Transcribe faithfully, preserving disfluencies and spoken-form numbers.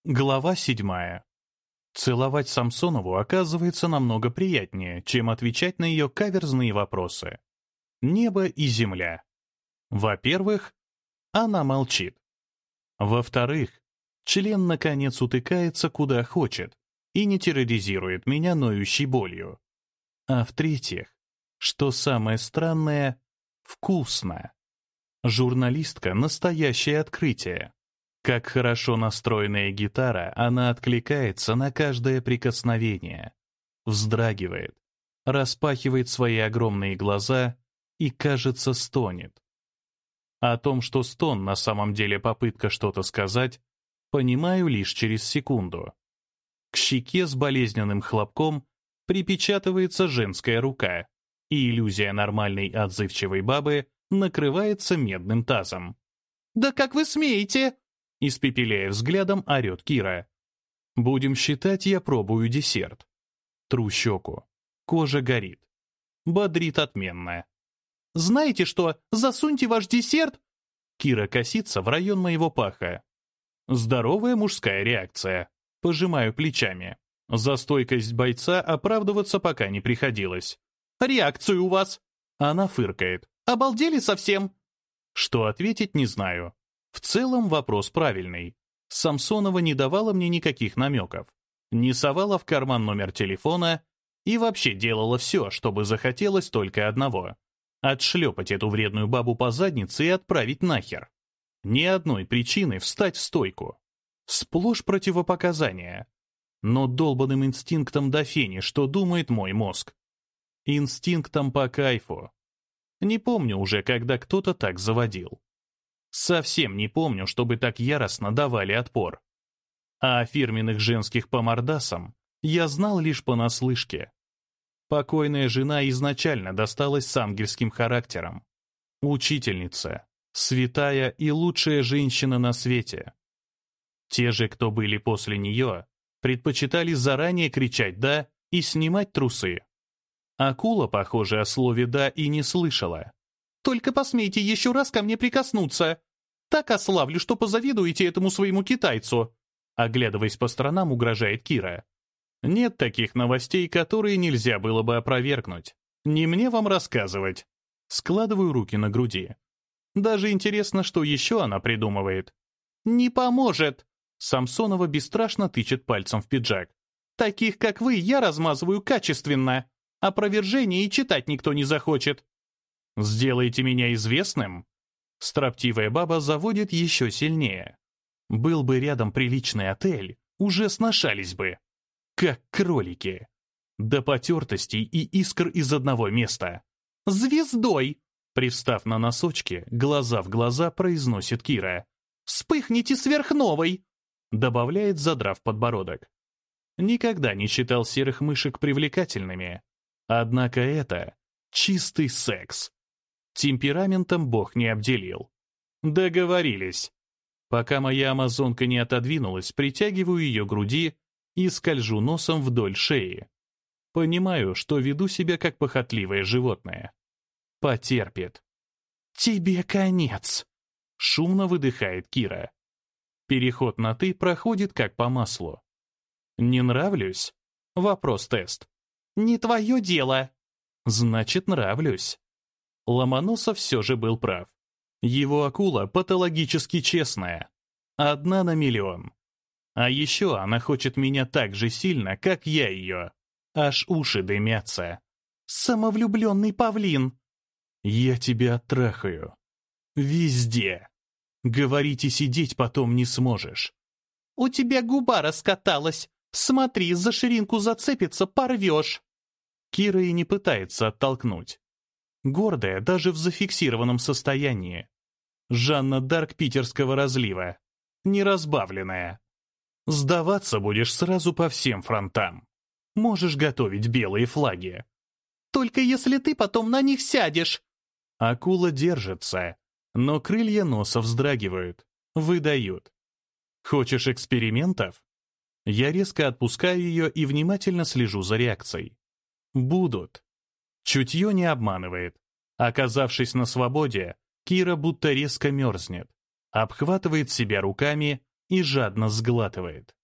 Глава седьмая. Целовать Самсонову оказывается намного приятнее, чем отвечать на ее каверзные вопросы. Небо и земля. Во-первых, она молчит. Во-вторых, член наконец утыкается куда хочет и не терроризирует меня ноющей болью. А в-третьих, что самое странное, вкусно. Журналистка — настоящее открытие. Как хорошо настроенная гитара, она откликается на каждое прикосновение, вздрагивает, распахивает свои огромные глаза и, кажется, стонет. О том, что стон на самом деле попытка что-то сказать, понимаю лишь через секунду. К щеке с болезненным хлопком припечатывается женская рука, и иллюзия нормальной отзывчивой бабы накрывается медным тазом. «Да как вы смеете?» Испепеляя взглядом, орет Кира. Будем считать, я пробую десерт. Тру щеку. Кожа горит. Бодрит отменно. «Знаете что? Засуньте ваш десерт!» Кира косится в район моего паха. Здоровая мужская реакция. Пожимаю плечами. За стойкость бойца оправдываться пока не приходилось. «Реакцию у вас!» Она фыркает. «Обалдели совсем?» Что ответить, не знаю. В целом вопрос правильный. Самсонова не давала мне никаких намеков. Не совала в карман номер телефона и вообще делала все, чтобы захотелось только одного — отшлепать эту вредную бабу по заднице и отправить нахер. Ни одной причины встать в стойку. Сплошь противопоказания. Но долбанным инстинктом до фени, что думает мой мозг. Инстинктом по кайфу. Не помню уже, когда кто-то так заводил. Совсем не помню, чтобы так яростно давали отпор. А о фирменных женских по мордасам я знал лишь понаслышке. Покойная жена изначально досталась с ангельским характером. Учительница, святая и лучшая женщина на свете. Те же, кто были после нее, предпочитали заранее кричать «да» и снимать трусы. Акула, похоже, о слове «да» и не слышала. «Только посмейте еще раз ко мне прикоснуться. Так ославлю, что позавидуете этому своему китайцу», оглядываясь по сторонам, угрожает Кира. Нет таких новостей, которые нельзя было бы опровергнуть. Не мне вам рассказывать. Складываю руки на груди. Даже интересно, что еще она придумывает. «Не поможет!» Самсонова бесстрашно тычет пальцем в пиджак. «Таких, как вы, я размазываю качественно. Опровержение и читать никто не захочет». «Сделайте меня известным?» Строптивая баба заводит еще сильнее. Был бы рядом приличный отель, уже сношались бы. Как кролики. До потертостей и искр из одного места. «Звездой!» Привстав на носочки, глаза в глаза произносит Кира. «Вспыхните сверхновой!» Добавляет, задрав подбородок. Никогда не считал серых мышек привлекательными. Однако это чистый секс. Темпераментом Бог не обделил. Договорились. Пока моя амазонка не отодвинулась, притягиваю ее груди и скольжу носом вдоль шеи. Понимаю, что веду себя как похотливое животное. Потерпит. «Тебе конец!» — шумно выдыхает Кира. Переход на «ты» проходит как по маслу. «Не нравлюсь?» — вопрос-тест. «Не твое дело!» «Значит, нравлюсь». Ломоносов все же был прав. Его акула патологически честная. Одна на миллион. А еще она хочет меня так же сильно, как я ее. Аж уши дымятся. «Самовлюбленный павлин!» «Я тебя оттрахаю. Везде. Говорить и сидеть потом не сможешь». «У тебя губа раскаталась. Смотри, за ширинку зацепится, порвешь». Кира и не пытается оттолкнуть. Гордая даже в зафиксированном состоянии. Жанна Дарк питерского разлива. Неразбавленная. Сдаваться будешь сразу по всем фронтам. Можешь готовить белые флаги. «Только если ты потом на них сядешь». Акула держится, но крылья носа вздрагивают, выдают. «Хочешь экспериментов?» Я резко отпускаю ее и внимательно слежу за реакцией. Будут. Чутье не обманывает. Оказавшись на свободе, Кира будто резко мерзнет, обхватывает себя руками и жадно сглатывает.